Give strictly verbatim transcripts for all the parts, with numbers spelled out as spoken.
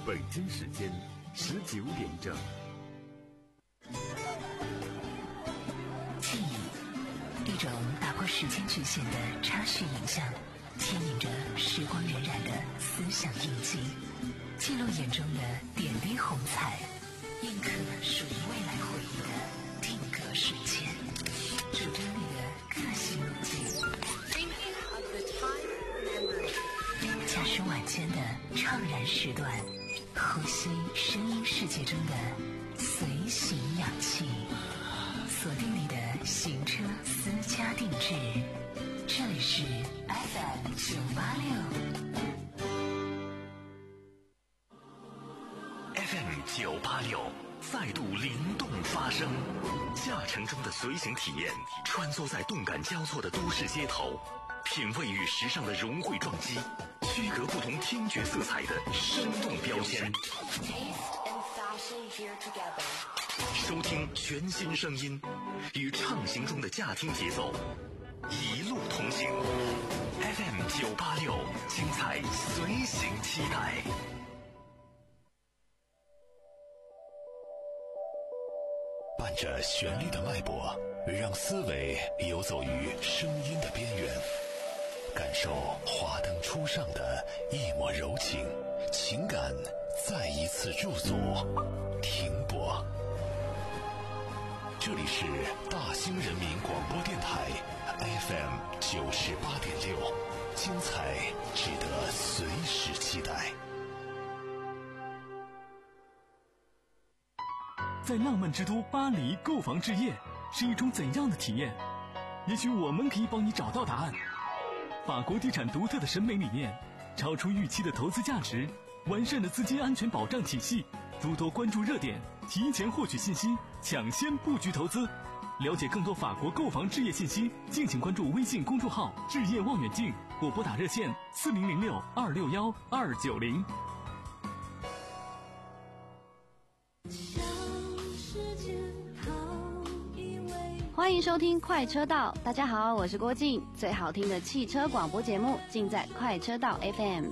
北京时间十九点整。 记忆，一种打破时间局限的插叙影像，牵引着时光荏苒的思想印记，记录眼中的点滴红彩，印刻属于未来回忆的定格瞬间，主张你的个性路径，驾驶晚间的怅然时段，呼吸声音世界中的随行氧气，锁定你的行车私家定制，这里是 F M 九八六 F M 九八六再度灵动发声，驾乘中的随行体验，穿梭在动感交错的都市街头，品味与时尚的融汇撞击，区隔不同听觉色彩的生动标签，收听全新声音，与畅行中的驾听节奏一路同行。 F M 九八六，精彩随行期待。伴着旋律的脉搏，让思维游走于声音的边缘，感受华灯初上的一抹柔情，情感再一次驻足停泊。这里是大兴人民广播电台 F M 九十八点六，精彩值得随时期待。 在浪漫之都巴黎购房置业是一种怎样的体验？也许我们可以帮你找到答案。法国地产独特的审美理念，超出预期的投资价值，完善的资金安全保障体系，多多关注热点，提前获取信息，抢先布局投资。了解更多法国购房置业信息，敬请关注微信公众号置业望远镜，或拨打热线四零零六二六幺二九零。 欢迎收听快车道，大家好，我是郭靖，最好听的汽车广播节目尽在快车道 F M。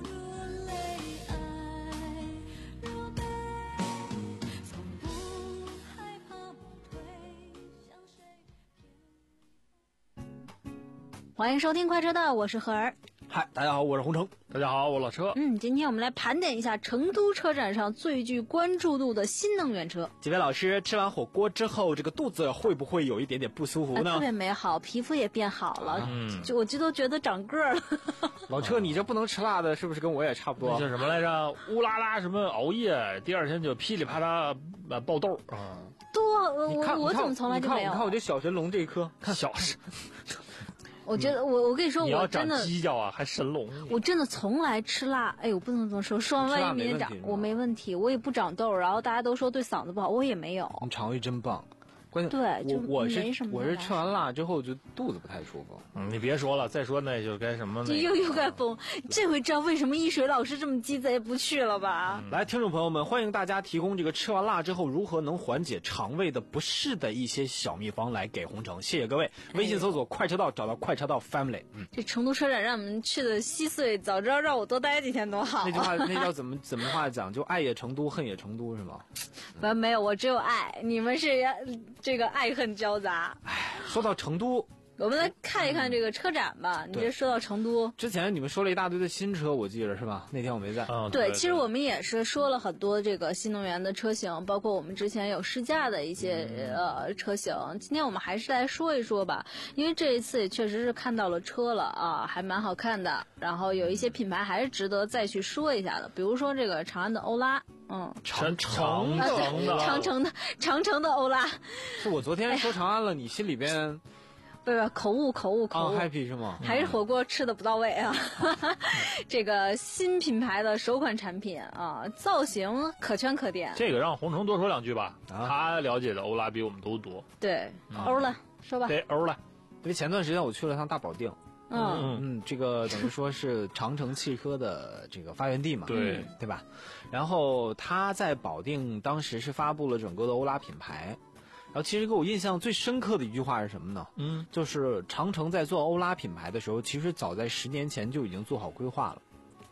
欢迎收听快车道，我是何儿。 嗨，大家好，我是洪城。 大家好，我老车。 嗯，今天我们来盘点一下成都车展上最具关注度的新能源车。 几位老师吃完火锅之后，这个肚子会不会有一点点不舒服呢？ 啊、特别美好，皮肤也变好了，嗯，就我就都觉得长个了。 老车，你这不能吃辣的，是不是跟我也差不多？ 那叫什么来着？乌拉拉什么熬夜，第二天就噼里啪啦呃爆痘啊！ 多， 你看我我怎么从来就没有？ 你看，你看我这小神龙这一颗， 看小神。 我觉得我我跟你说， 你我真的犄角啊，还神龙。 我真的从来吃辣，哎呦，不能这么说，说完万一明天长，我没问题，我也不长痘，然后大家都说对嗓子不好，我也没有。 你肠胃真棒。关键对， 我我是我是吃完辣之后就肚子不太舒服。 嗯，你别说了，再说那就该什么呢？ 又又该疯，这回知道为什么一水老师这么鸡贼不去了吧？ 嗯、来，听众朋友们，欢迎大家提供这个吃完辣之后如何能缓解肠胃的不适的一些小秘方来给洪城，谢谢各位。微信搜索快车道，找到快车道 family。嗯， 这成都车展让我们去的稀碎，早知道让我多待几天多好。 那句话那叫怎么怎么话讲？就爱也成都，恨也成都是吗？ 没、嗯、没有，我只有爱，你们是这个爱恨交杂。 唉，说到成都， 我们来看一看这个车展吧。嗯、你这说到成都， 之前你们说了一大堆的新车，我记得是吧？那天我没在。 嗯， 对， 对其实我们也是说了很多这个新能源的车型，包括我们之前有试驾的一些、嗯、呃车型。今天我们还是来说一说吧，因为这一次也确实是看到了车了啊，还蛮好看的。然后有一些品牌还是值得再去说一下的，比如说这个长安的欧拉。嗯， 长长的长城的长城的欧拉， 是我昨天说长安了，哎、你心里边不是口误口误口误 ，happy 是吗？ 还是火锅吃的不到位啊？嗯、这个新品牌的首款产品啊，造型可圈可点。 这个让洪城多说两句吧，啊、他了解的欧拉比我们都多。 对，嗯、欧拉说吧。 对，欧拉， 因为前段时间我去了趟大保定。嗯嗯，这个等于说是长城汽车的这个发源地嘛， 对对吧？然后他在保定当时是发布了整个的欧拉品牌，然后其实给我印象最深刻的一句话是什么呢？嗯，就是长城在做欧拉品牌的时候，其实早在十年前就已经做好规划了。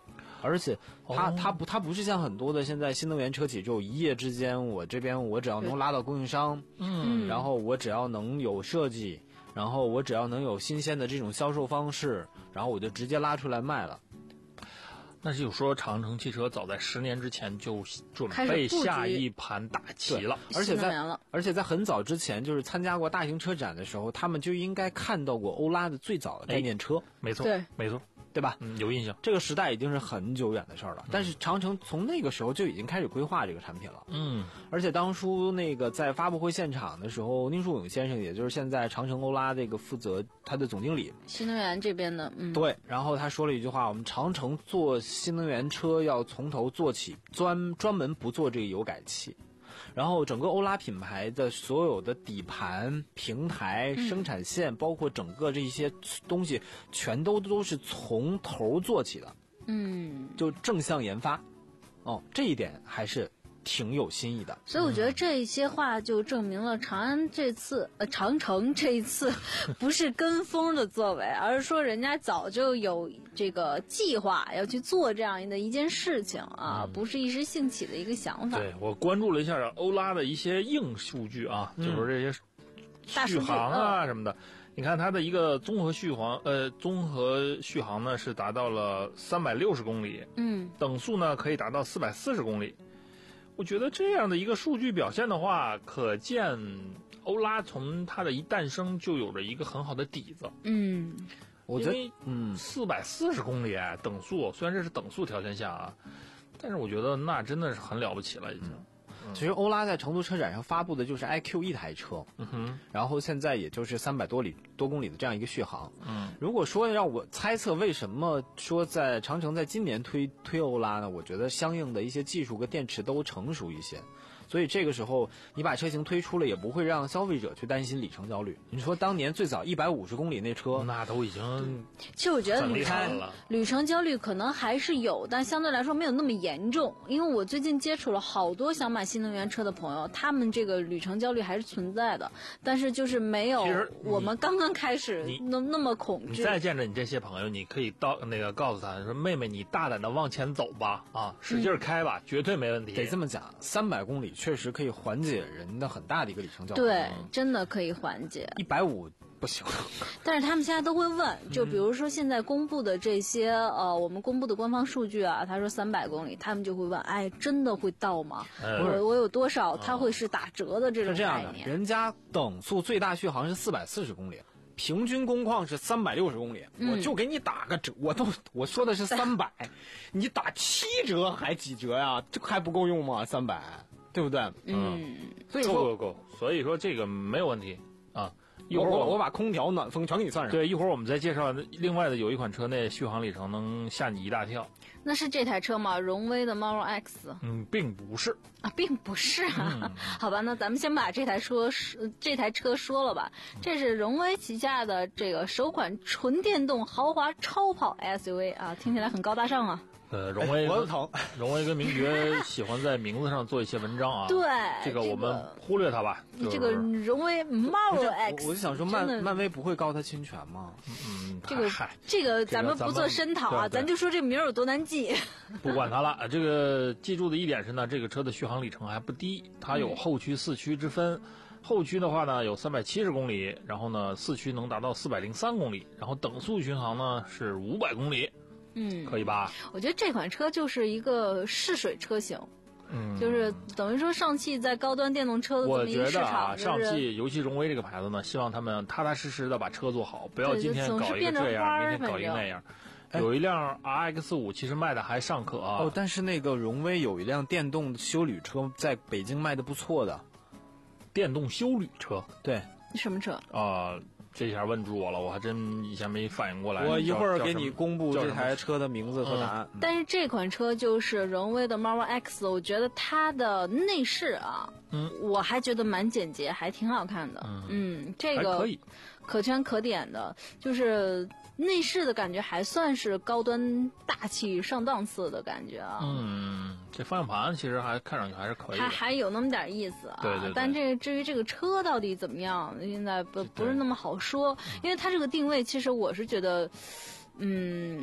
而且它、 哦、 它不它不是像很多的现在新能源车企，只有一夜之间，我这边我只要能拉到供应商， 嗯， 然后我只要能有设计，然后我只要能有新鲜的这种销售方式，然后我就直接拉出来卖了。 那就是说，长城汽车早在十年之前就准备下一盘大棋了， 而且在而且在很早之前，就是参加过大型车展的时候，他们就应该看到过欧拉的最早的概念车。 哎、没错， 对， 没错， 对吧？ 嗯，有印象。 这个时代已经是很久远的事儿了，但是长城从那个时候就已经开始规划这个产品了。 嗯， 而且当初那个在发布会现场的时候，宁树勇先生，也就是现在长城欧拉这个负责他的总经理， 新能源这边的，嗯， 对，然后他说了一句话：我们长城做新能源车要从头做起，专专门不做这个油改气。然后整个欧拉品牌的所有的底盘、平台、生产线，嗯、包括整个这些东西，全都都是从头做起的。 嗯， 就正向研发，哦，这一点还是挺有新意的。 所以我觉得这些话就证明了长安这次呃长城这一次不是跟风的作为，而是说人家早就有这个计划要去做这样的一件事情啊，嗯、不是一时兴起的一个想法。 对，我关注了一下欧拉的一些硬数据啊，嗯、就是这些续航啊什么的。嗯、你看它的一个综合续航，呃，综合续航呢是达到了三百六十公里， 嗯， 等速呢可以达到四百四十公里。我觉得这样的一个数据表现的话，可见欧拉从它的一诞生就有着一个很好的底子。 嗯， 我觉得，嗯， 四百四十公里等速，虽然这是等速条件下啊，但是我觉得那真的是很了不起了，已经。嗯其实欧拉在成都车展上发布的就是 I Q 一台车， 嗯哼， 然后现在也就是三百多里多公里的这样一个续航。 嗯， 如果说让我猜测为什么说在长城在今年推推欧拉呢？我觉得相应的一些技术和电池都成熟一些。所以这个时候你把车型推出了，也不会让消费者去担心里程焦虑。你说当年最早一百五十公里那车， 那都已经， 其实我觉得旅程旅程焦虑可能还是有，但相对来说没有那么严重。因为我最近接触了好多想买新能源车的朋友，他们这个旅程焦虑还是存在的，但是就是没有我们刚刚开始那那么恐惧。 你再见着你这些朋友，你可以到那个告诉他说：“妹妹，你大胆的往前走吧，啊，使劲开吧，嗯、绝对没问题。” 得这么讲，三百公里。确实可以缓解人的很大的一个里程焦虑， 对，真的可以缓解。 一百五不行， 但是他们现在都会问，就比如说现在公布的这些、嗯、呃，我们公布的官方数据啊，他说三百公里，他们就会问，哎，真的会到吗？ 嗯、 我我有多少？它会是打折的这种概念。 是这样的，人家等速最大续航是四百四十公里。平均工况是三百六十公里， 嗯、 我就给你打个折，我都我说的是三百，你打七折还几折呀？这还不够用吗？三百，对不对？ 嗯， 所以说够够够，所以说这个没有问题啊。一会儿我我我把空调、暖风全给你算上。 对，一会儿我们再介绍另外的有一款车，那续航里程能吓你一大跳。 那是这台车吗？荣威的 Model X？ 嗯，并不是啊，并不是啊。嗯、好吧，那咱们先把这台车这台车说了吧。这是荣威旗下的这个首款纯电动豪华超跑 S U V 啊，听起来很高大上啊。 呃，荣威， 我疼。 荣威跟名爵喜欢在名字上做一些文章啊。 对， 这个我们忽略它吧。 这个荣威 Model X， 我就想说漫漫威不会告他侵权吗？ 嗯， 这个这个咱们不做深讨啊，咱就说这名有多难记。 不管它了，这个记住的一点是呢，这个车的续航里程还不低，它有后驱、四驱之分。后驱的话呢有三百七十公里，然后呢四驱能达到四百零三公里，然后等速巡航呢是五百公里。 嗯， 可以吧？ 我觉得这款车就是一个试水车型， 嗯， 就是等于说上汽在高端电动车的这么一个市场。我觉得啊， 上汽尤其荣威这个牌子呢，希望他们踏踏实实的把车做好，不要今天搞一个这样，明天搞一个那样。有一辆 R X 五 其实卖的还尚可啊。 哦，但是那个荣威有一辆电动休旅车在北京卖的不错的， 电动休旅车， 对， 什么车啊？呃这下问住我了，我还真一下没反应过来。 我一会儿给你公布这台车的名字和答案。 嗯、但是这款车就是荣威的 Model X， 我觉得它的内饰啊， 嗯， 我还觉得蛮简洁，还挺好看的。 嗯， 嗯这个可以， 可圈可点的，就是内饰的感觉还算是高端大气上档次的感觉啊。 嗯，这方向盘其实还看上去还是可以的， 还还有那么点意思啊。 对 对, 对。 但这至于这个车到底怎么样，现在不不是那么好说，因为它这个定位，其实我是觉得，嗯。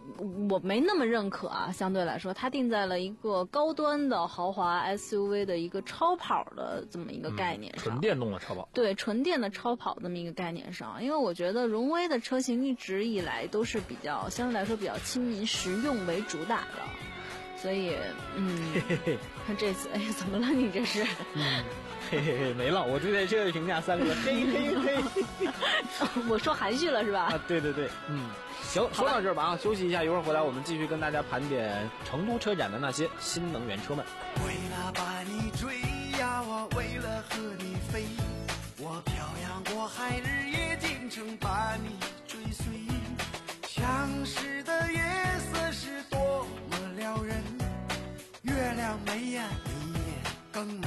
我没那么认可啊，相对来说，它定在了一个高端的豪华 S U V 的一个超跑的这么一个概念上， 纯电动的超跑， 对，纯电的超跑这么一个概念上，因为我觉得荣威的车型一直以来都是比较相对来说比较亲民实用为主打的，所以嗯，看这次，哎呀，怎么了你这是？ 嗯嘿嘿嘿，没了，我对这车的评价三个字，嘿嘿嘿。 我说含蓄了是吧？ 啊，对对对，嗯，行，说到这儿吧啊，休息一下，一会儿回来我们继续跟大家盘点成都车展的那些新能源车们。 为了把你追呀，我为了和你飞，我漂洋过海，日夜兼程把你追随。相识的夜色是多么撩人，月亮美呀，你也更美。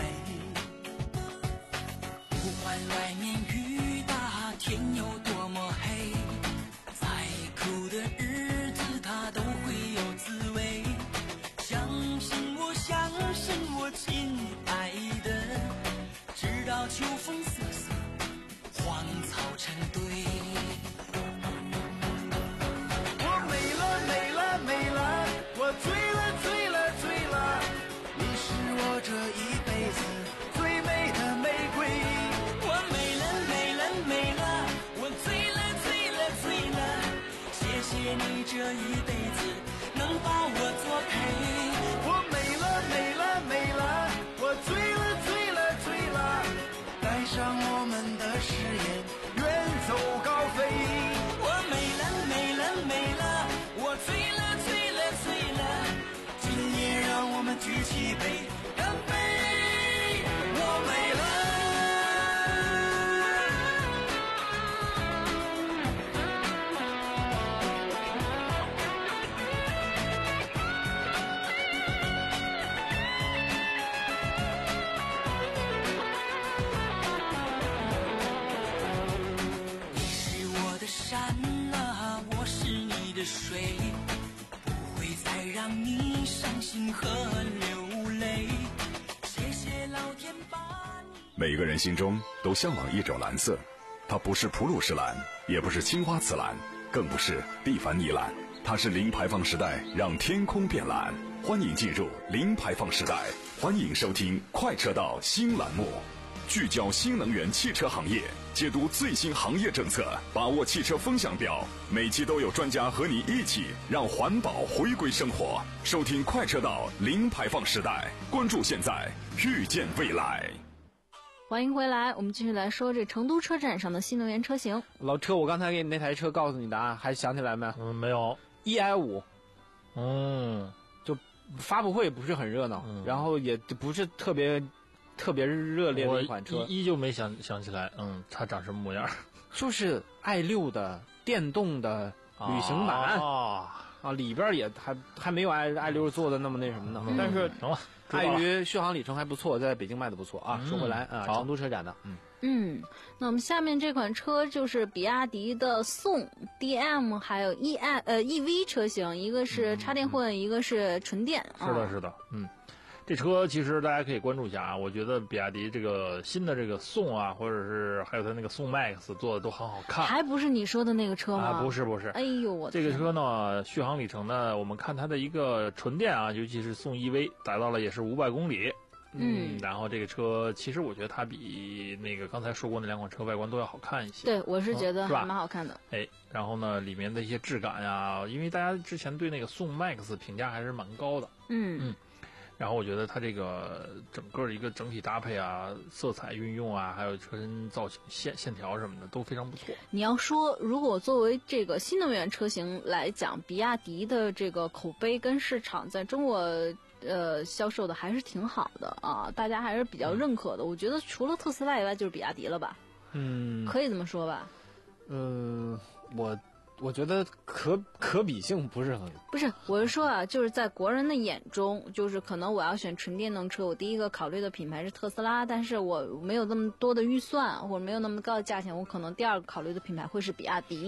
不管外面雨大，天有多么黑，再苦的日子它都会有滋味。相信我，相信我，亲爱的，直到秋风瑟瑟，荒草成堆。我美了，美了，美了，我醉了，醉了，醉了，你是我这一辈子最美的玫瑰。我美了，美了，美了，我醉了，醉了，醉了，谢谢你这一辈子能把我作陪。我美了，美了，美了，我醉了，醉了，醉了，带上我们的誓言，远走高飞。我美了，美了，美了，我醉了，醉了，醉了，今夜让我们举起杯，干杯！我美了。山啊，我是你的水，不会再让你伤心和流泪。谢谢老天把你。 每个人心中都向往一种蓝色，它不是普鲁士蓝，也不是青花瓷蓝，更不是蒂凡尼蓝，它是零排放时代让天空变蓝。欢迎进入零排放时代，欢迎收听快车道新栏目，聚焦新能源汽车行业，解读最新行业政策，把握汽车风向标。每期都有专家和你一起让环保回归生活。收听快车道零排放时代，关注现在，预见未来。 欢迎回来，我们继续来说这成都车展上的新能源车型。 老车，我刚才给你那台车告诉你答案，还想起来没？ 嗯，没有。 E I 五， 嗯， 就发布会不是很热闹， 嗯、 然后也不是特别特别热烈的一款车， 我依旧没想想起来，嗯，它长什么模样？ 就是 i 六 的电动的旅行版啊， 啊，里边也还还没有 i i 六做的那么那什么呢， 嗯、 但是行了。 碍于续航里程还不错，在北京卖的不错啊。 嗯、 说回来啊，成都车展的，嗯嗯，那我们下面这款车就是比亚迪的宋 D M 还有 E I 呃 E V 车型，一个是插电混，嗯、一个是纯电。 是的，是的，嗯。这车其实大家可以关注一下啊，我觉得比亚迪这个新的这个宋啊，或者是还有它那个宋 MAX 做的都很好看。 还不是你说的那个车吗？ 啊，不是不是。 哎呦我。 这个车呢，续航里程呢，我们看它的一个纯电啊，尤其是宋 E V 达到了也是五百公里。嗯，然后这个车其实我觉得它比那个刚才说过那两款车外观都要好看一些。 对，我是觉得还蛮好看的。 嗯、哎，然后呢，里面的一些质感呀，因为大家之前对那个宋 MAX 评价还是蛮高的。 嗯嗯。然后我觉得它这个整个一个整体搭配啊、色彩运用啊，还有车身造型、线线条什么的都非常不错。 你要说，如果作为这个新能源车型来讲，比亚迪的这个口碑跟市场在中国呃销售的还是挺好的啊，大家还是比较认可的。嗯、我觉得除了特斯拉以外，就是比亚迪了吧？ 嗯， 可以这么说吧？ 嗯，我。我觉得可可比性不是很不是，我是说啊，就是在国人的眼中，就是可能我要选纯电动车，我第一个考虑的品牌是特斯拉，但是我没有那么多的预算或者没有那么高的价钱，我可能第二个考虑的品牌会是比亚迪。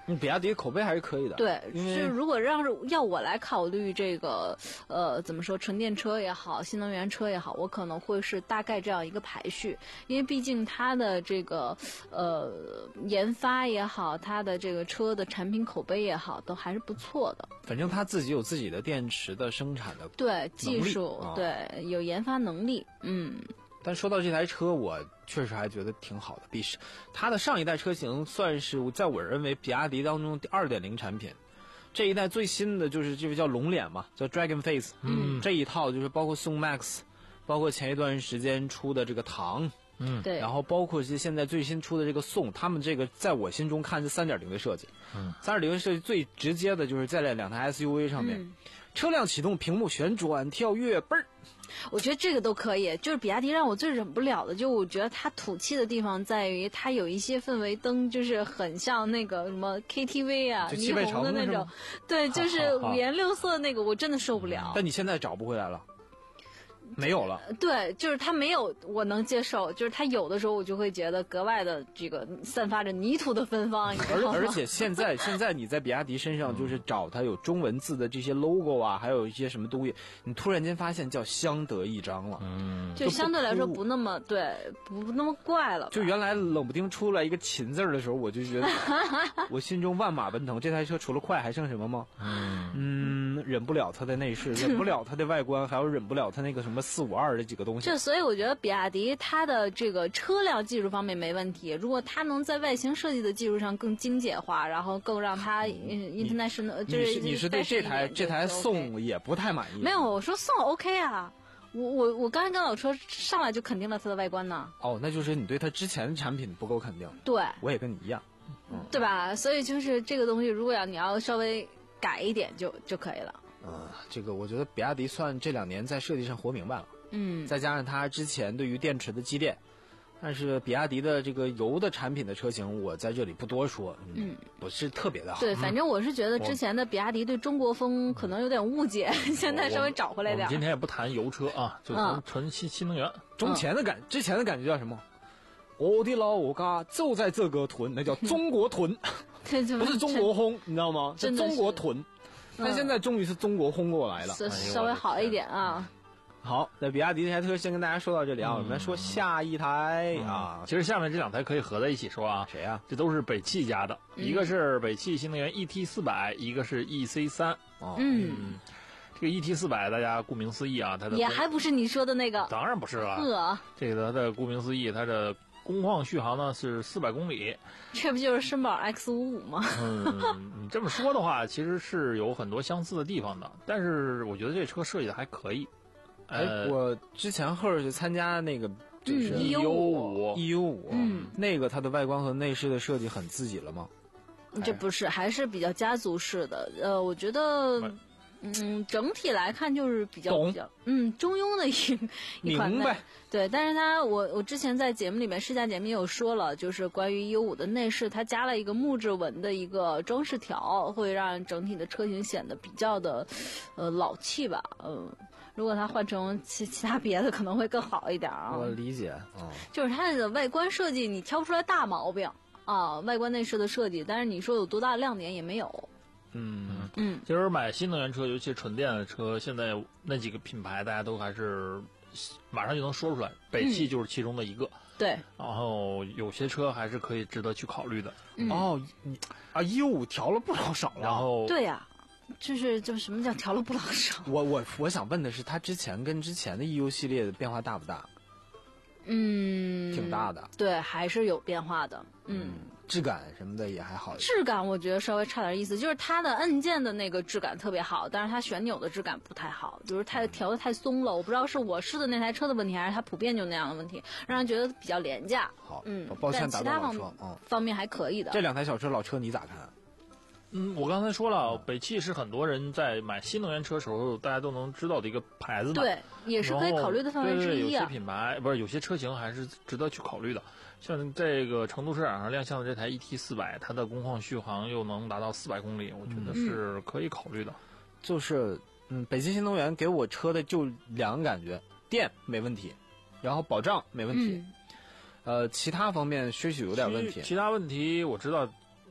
嗯，比亚迪口碑还是可以的。 对， 因为是如果让要我来考虑这个，呃，怎么说，纯电车也好，新能源车也好，我可能会是大概这样一个排序，因为毕竟它的这个呃研发也好，它的这个车的产品口碑也好，都还是不错的。 反正它自己有自己的电池的生产的对技术， 啊、 对有研发能力，嗯。 但说到这台车，我确实还觉得挺好的，比是它的上一代车型算是在我认为比亚迪当中 二点零 产品。这一代最新的就是这个叫龙脸嘛，叫 Dragon Face， 嗯， 这一套就是包括宋 Max， 包括前一段时间出的这个唐， 嗯， 对， 然后包括是现在最新出的这个宋，他们这个在我心中看是 三点零 的设计。 嗯 ， 三点零 的设计最直接的就是在两台 S U V 上面， 嗯、 车辆启动、屏幕旋转、跳跃，嘣儿。 我觉得这个都可以，就是比亚迪让我最忍不了的，就我觉得它土气的地方在于它有一些氛围灯，就是很像那个什么 K T V 啊、霓虹的那种，对，就是五颜六色那个，我真的受不了。 但你现在找不回来了。没有了， 对，就是它没有，我能接受。就是它有的时候，我就会觉得格外的这个散发着泥土的芬芳，你知道吗？ 而而且现在现在你在比亚迪身上就是找它有中文字的这些 logo 啊，还有一些什么东西，你突然间发现叫相得益彰了， 嗯， 就相对来说不那么对，不那么怪了。 就原来冷不丁出来一个秦字的时候，我就觉得我心中万马奔腾。这台车除了快还剩什么吗？嗯嗯，忍不了它的内饰，忍不了它的外观，还有忍不了它那个什么四五二这几个东西。 这所以我觉得比亚迪它的这个车辆技术方面没问题，如果它能在外形设计的技术上更精简化，然后更让它 international 就是你是对这台这台宋也不太满意？ 没有，我说宋 OK 啊。我我我刚才跟老车上来就肯定了它的外观呢。 哦，那就是你对它之前的产品不够肯定。 对， 我也跟你一样， 嗯、对吧？所以就是这个东西，如果要你要稍微改一点就就可以了。 嗯，这个我觉得比亚迪算这两年在设计上活明白了。 嗯， 再加上它之前对于电池的积淀，但是比亚迪的这个油的产品的车型，我在这里不多说，嗯，不是特别的好。 对，反正我是觉得之前的比亚迪对中国风可能有点误解，嗯、现在稍微找回来点。 我们今天也不谈油车啊，就谈纯新新能源。 中前的感，之前的感觉叫什么？我的老家就在这个屯，那叫中国屯，不是中国轰，你知道吗？是中国屯。但现在终于是中国轰过来了， 是稍微好一点啊。 好，那比亚迪这台车先跟大家说到这里啊， 嗯、 我们说下一台、嗯、啊。 其实下面这两台可以合在一起说啊。 谁啊？ 这都是北汽家的，嗯、一个是北汽新能源 E T 四百，一个是 E C 三。 哦、 嗯。 嗯这个 E T 四百，大家顾名思义啊，它的也还不是你说的那个。 当然不是了。 呵， 这个它的顾名思义，它的工况续航呢是四百公里。 这不就是绅宝 X 五十五 吗？ 嗯，你这么说的话，其实是有很多相似的地方的，但是我觉得这车设计的还可以。 哎，我之前后儿去参加那个就是 E U 五 E U 五， 嗯， 那个它的外观和内饰的设计很自己了吗？ 这不是，还是比较家族式的。呃，我觉得。嗯，整体来看就是比较比较嗯中庸的一一款。 明白。 对，但是它我我之前在节目里面试驾节目也有说了，就是关于 E U 五的内饰，它加了一个木质纹的一个装饰条，会让整体的车型显得比较的呃老气吧。嗯，如果它换成其其他别的可能会更好一点啊。 我理解，嗯， 就是它的外观设计你挑不出来大毛病啊，外观内饰的设计，但是你说有多大的亮点也没有。 嗯嗯， 其实买新能源车，尤其是纯电的车，现在那几个品牌大家都还是马上就能说出来，北汽就是其中的一个。 嗯、对， 然后有些车还是可以值得去考虑的。 嗯、 哦，你啊 E U 五调了不老少了。 然后对呀、啊，就是就什么叫调了不老少？ 我我我想问的是，它之前跟之前的 E U 系列的变化大不大？ 嗯， 挺大的。 对，还是有变化的。嗯。嗯质感什么的也还好， 质感我觉得稍微差点意思，就是它的按键的那个质感特别好，但是它旋钮的质感不太好，就是太调的太松了。我不知道是我试的那台车的问题，还是它普遍就那样的问题，让人觉得比较廉价。 好， 嗯， 抱歉打断老车， 嗯， 方面还可以的。 这两台小车老车你咋看？ 嗯，我刚才说了，北汽是很多人在买新能源车时候大家都能知道的一个牌子嘛， 对，也是可以考虑的范围之一啊。 有些品牌不是有些车型还是值得去考虑的。像这个成都车展上亮相的这台 E T 四百，它的工况续航又能达到四百公里，我觉得是可以考虑的。 嗯、就是嗯，北汽新能源给我车的就两个感觉，电没问题，然后保障没问题， 嗯、 呃，其他方面些许有点问题。 其他问题我知道。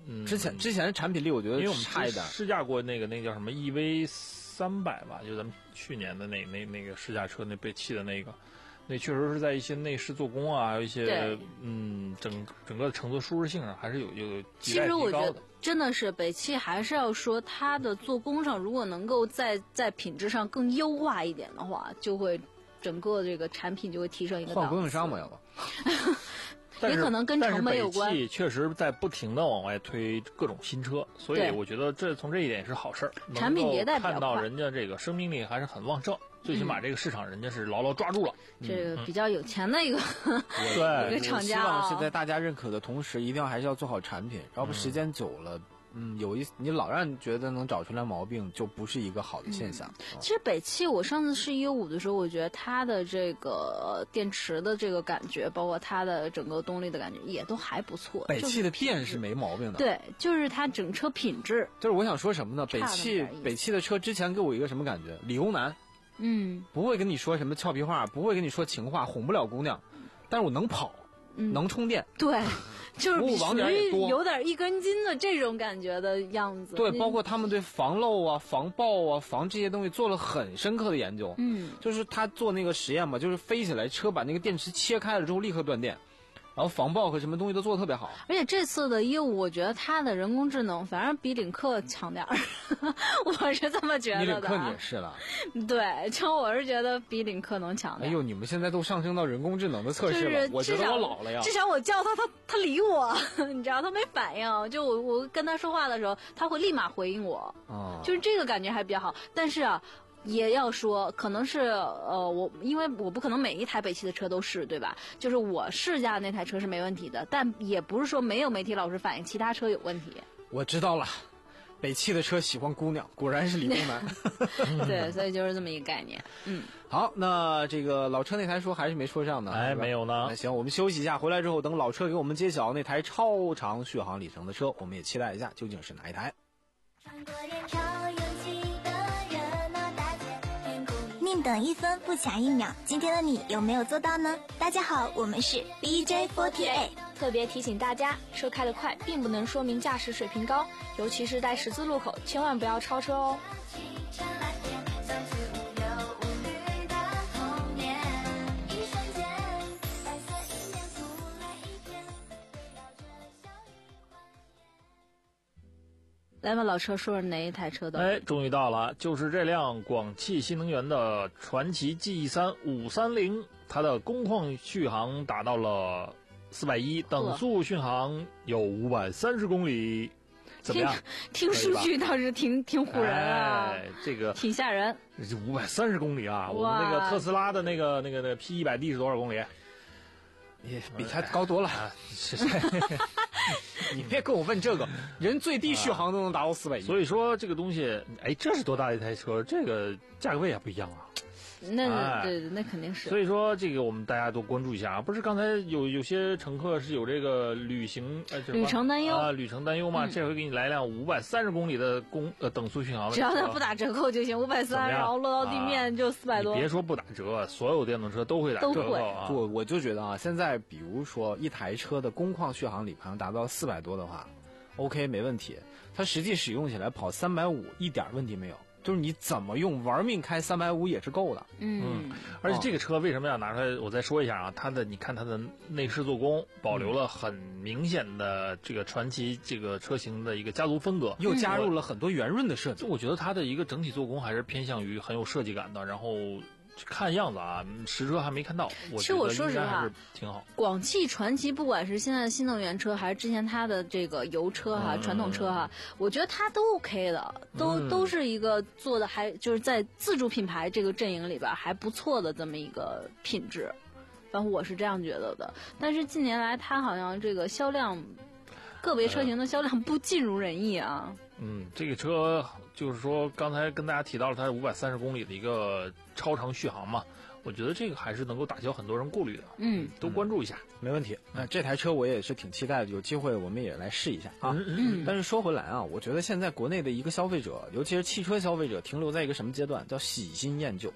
嗯， 之前之前的产品力我觉得因为我们差一点。 试驾过那个那个叫什么 E V 三百吧，就咱们去年的那那那个试驾车那被气的那个，那确实是在一些内饰做工啊，还有一些嗯整整个乘坐舒适性上还是有有其实我觉得真的是北汽还是要说它的做工上，如果能够在在品质上更优化一点的话，就会整个这个产品就会提升一个档次。 换供应商嘛，要不？ 也可能跟成本有关。 但是北汽确实在不停的往外推各种新车，所以我觉得这从这一点是好事儿。 产品迭代比较快， 看到人家这个生命力还是很旺盛，最起码这个市场人家是牢牢抓住了。 嗯、这个比较有钱的一个、嗯、 对一个厂家、 啊，希望是在大家认可的同时，一定要还是要做好产品，要不时间久了。嗯嗯，有一你老让你觉得能找出来毛病，就不是一个好的现象。 嗯、其实北汽，我上次试一五的时候，我觉得它的这个电池的这个感觉，包括它的整个动力的感觉，也都还不错。 北汽的电是没毛病的。 对，就是它整车品质。 就是我想说什么呢？北汽北汽的车之前给我一个什么感觉？理工男， 嗯， 不会跟你说什么俏皮话，不会跟你说情话，哄不了姑娘，但是我能跑， 嗯、 能充电。 对。就是属于有点一根筋的这种感觉的样子。 对，包括他们对防漏啊、防爆啊、防这些东西做了很深刻的研究。 嗯， 就是他做那个实验嘛，就是飞起来车把那个电池切开了之后立刻断电，然后防爆和什么东西都做得特别好。 而且这次的业务，我觉得它的人工智能反而比领克强点儿，我是这么觉得的。 你领克你也是了。 对，就我是觉得比领克能强点。 哎呦，你们现在都上升到人工智能的测试了，我觉得我老了呀。 至少我叫他，他他理我，你知道他没反应，就我我跟他说话的时候，他会立马回应我。 哦， 就是这个感觉还比较好，但是啊。也要说，可能是呃，我因为我不可能每一台北汽的车都试，对吧？就是我试驾那台车是没问题的，但也不是说没有媒体老师反映其他车有问题。 我知道了，北汽的车喜欢姑娘，果然是理工男。 对，所以就是这么一个概念。嗯， 好，那这个老车那台说还是没说上呢， 哎，没有呢。 那行，我们休息一下，回来之后等老车给我们揭晓那台超长续航里程的车，我们也期待一下究竟是哪一台。 宁等一分不卡一秒，今天的你有没有做到呢？大家好，我们是 B J 四十八。 特别提醒大家，车开得快并不能说明驾驶水平高，尤其是在十字路口，千万不要超车哦。 来吧，老车说说哪一台车的？ 哎，终于到了，就是这辆广汽新能源的传祺 G E 三五三零，它的工况续航达到了四百一，等速巡航有五百三十公里，怎么样？ 听数据倒是挺挺唬人啊， 哎，这个挺吓人。 这五百三十公里啊！我们那个特斯拉的那个那个那个 P 一百 D 是多少公里？ 也比它高多了。 啊、是你别跟我问这个，人最低续航都能达到四百一。 所以说这个东西，哎，这是多大一台车？这个价格位也不一样啊。 那、哎、对对，那肯定是。 所以说这个我们大家多关注一下啊！不是刚才有有些乘客是有这个旅行呃旅程担忧啊，旅程担忧嘛、嗯？这回给你来辆五百三十公里的公呃等速巡航的， 只要它不打折扣就行，五百三，然后落到地面就四百多、 啊。你别说不打折，所有电动车都会打折扣啊！ 我我就觉得啊，现在比如说一台车的工况续航里程达到四百多的话 ，OK 没问题，它实际使用起来跑三百五一点问题没有。就是你怎么用玩命开三百五也是够的， 嗯， 而且这个车为什么要拿出来？我再说一下啊，它的你看它的内饰做工保留了很明显的这个传祺这个车型的一个家族风格， 又加入了很多圆润的设计。 我觉得它的一个整体做工还是偏向于很有设计感的，然后。看样子啊，实车还没看到。 其实我说实话， 挺好。 广汽传祺不管是现在的新能源车，还是之前它的这个油车哈、啊、传、嗯、统车哈、啊，我觉得它都 OK 的，都、嗯、都是一个做的还就是在自主品牌这个阵营里边还不错的这么一个品质。反正我是这样觉得的。但是近年来它好像这个销量，个别车型的销量不尽如人意啊。 嗯，这个车就是说，刚才跟大家提到了它五百三十公里的一个超长续航嘛，我觉得这个还是能够打消很多人顾虑的。 嗯， 都关注一下， 嗯、没问题。那、嗯、这台车我也是挺期待的，有机会我们也来试一下啊。 嗯嗯。 但是说回来啊，我觉得现在国内的一个消费者，尤其是汽车消费者，停留在一个什么阶段？叫喜新厌旧。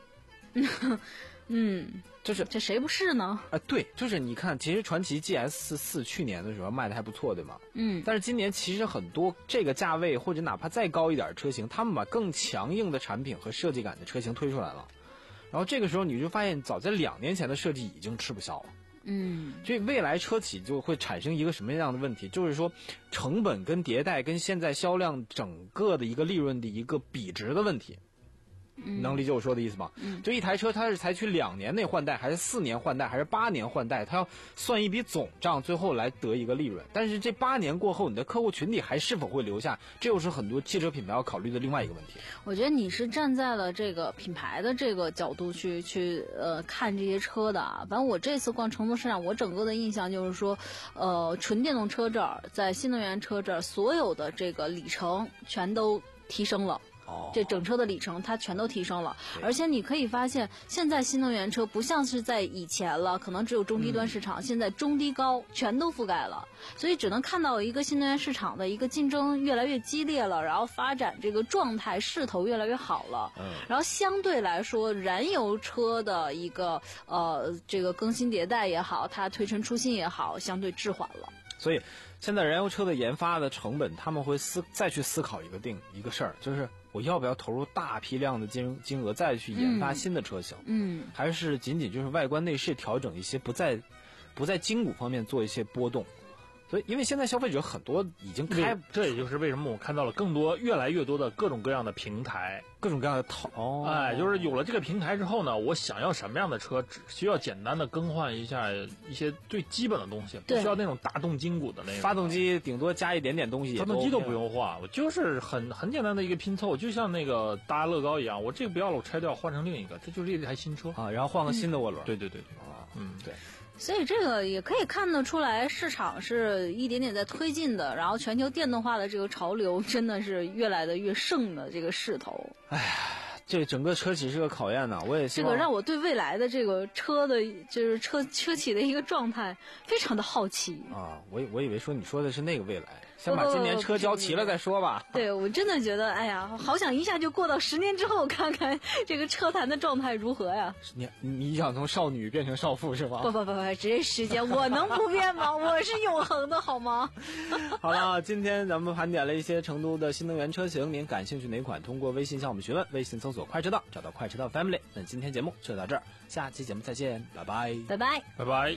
嗯， 就是这谁不是呢？ 啊，对，就是你看，其实传祺 G S 四去年的时候卖的还不错，对吗？ 嗯， 但是今年其实很多这个价位或者哪怕再高一点的车型，他们把更强硬的产品和设计感的车型推出来了，然后这个时候你就发现，早在两年前的设计已经吃不消了。 嗯， 所以未来车企就会产生一个什么样的问题？就是说，成本跟迭代跟现在销量整个的一个利润的一个比值的问题。 嗯， 能理解我说的意思吗？ 嗯， 就一台车它是采取两年内换代，还是四年换代，还是八年换代，它要算一笔总账，最后来得一个利润。但是这八年过后，你的客户群体还是否会留下，这又是很多汽车品牌要考虑的另外一个问题。 我觉得你是站在了这个品牌的这个角度去去呃看这些车的啊。反正我这次逛成都市场，我整个的印象就是说，呃，纯电动车这儿，在新能源车这儿，所有的这个里程全都提升了。这整车的里程它全都提升了，而且你可以发现，现在新能源车不像是在以前了，可能只有中低端市场，嗯、现在中低高全都覆盖了，所以只能看到一个新能源市场的一个竞争越来越激烈了，然后发展这个状态势头越来越好了。嗯，然后相对来说，燃油车的一个呃这个更新迭代也好，它推陈出新也好，相对滞缓了。 所以现在燃油车的研发的成本，他们会思再去思考一个定一个事儿，就是我要不要投入大批量的金金额再去研发新的车型？ 嗯， 还是仅仅就是外观内饰调整一些，不在不在筋骨方面做一些波动？所以，因为现在消费者很多已经开， 这也就是为什么我看到了更多、越来越多的各种各样的平台， 各种各样的套。哦， 哎，就是有了这个平台之后呢，我想要什么样的车，只需要简单的更换一下一些最基本的东西，不需要那种大动筋骨的那种。 发动机顶多加一点点东西也都 OK 了， 发动机都不用换，我就是很很简单的一个拼凑，就像那个搭乐高一样，我这个不要了，我拆掉换成另一个，这就是一台新车啊，然后换个新的涡轮。 嗯、对对对对， 啊， 嗯， 对。 所以这个也可以看得出来，市场是一点点在推进的，然后全球电动化的这个潮流真的是越来的越盛的这个势头。 哎呀，这整个车企是个考验呢，我也希望这个让我对未来的这个车的，就是车车企的一个状态非常的好奇啊！我我以为说你说的是那个未来。先把今年车交齐了再说吧。 对，我真的觉得，哎呀，好想一下就过到十年之后，看看这个车坛的状态如何呀？ 你你想从少女变成少妇是吗？ 不不不不，这时间我能不变吗？我是永恒的好吗？ 好了，今天咱们盘点了一些成都的新能源车型，您感兴趣哪款？通过微信向我们询问，微信搜索“快车道”，找到“快车道 Family”。那今天节目就到这儿，下期节目再见，拜拜， 拜拜， 拜拜。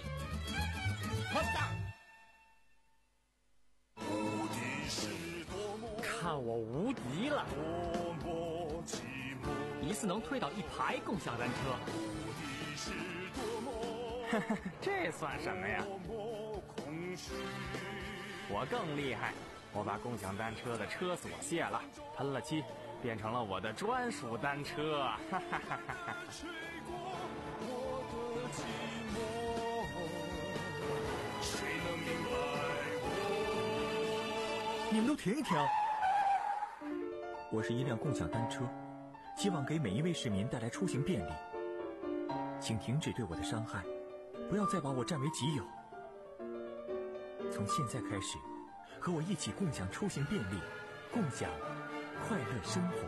看我无敌了！一次能推倒一排共享单车，这算什么呀？我更厉害，我把共享单车的车锁卸了，喷了漆，变成了我的专属单车。哈哈哈哈！ 你们都停一停！我是一辆共享单车，希望给每一位市民带来出行便利。请停止对我的伤害，不要再把我占为己有。从现在开始，和我一起共享出行便利，共享快乐生活。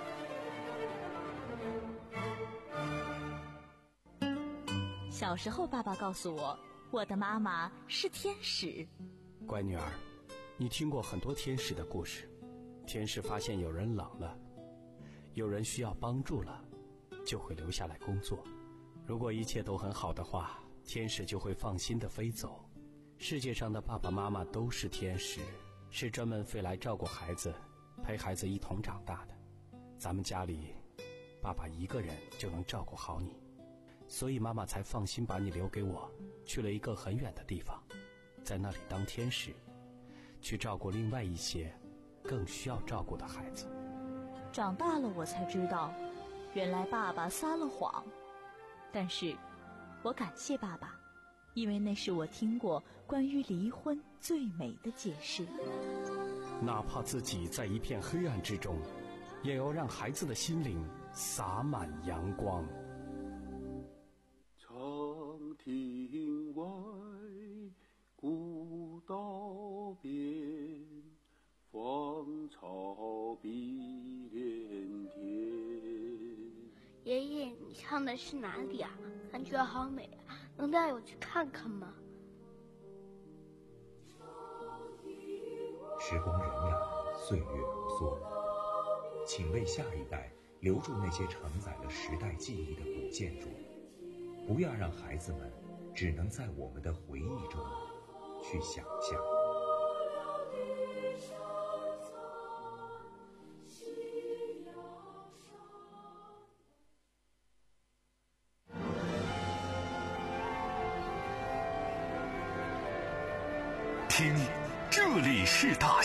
小时候，爸爸告诉我，我的妈妈是天使。 乖女儿，你听过很多天使的故事。天使发现有人冷了，有人需要帮助了，就会留下来工作。如果一切都很好的话，天使就会放心地飞走。世界上的爸爸妈妈都是天使，是专门飞来照顾孩子，陪孩子一同长大的。咱们家里，爸爸一个人就能照顾好你，所以妈妈才放心把你留给我，去了一个很远的地方，在那里当天使，去照顾另外一些更需要照顾的孩子。 长大了我才知道，原来爸爸撒了谎，但是我感谢爸爸，因为那是我听过关于离婚最美的解释。 哪怕自己在一片黑暗之中，也要让孩子的心灵洒满阳光。 长亭外，古道边，芳草碧连天。 爷爷，你唱样的是哪里啊？感觉好美啊，能带我去看看吗？ 时光荏苒，岁月如梭，请为下一代留住那些承载了时代记忆的古建筑，不要让孩子们只能在我们的回忆中去想象。 听，这里是大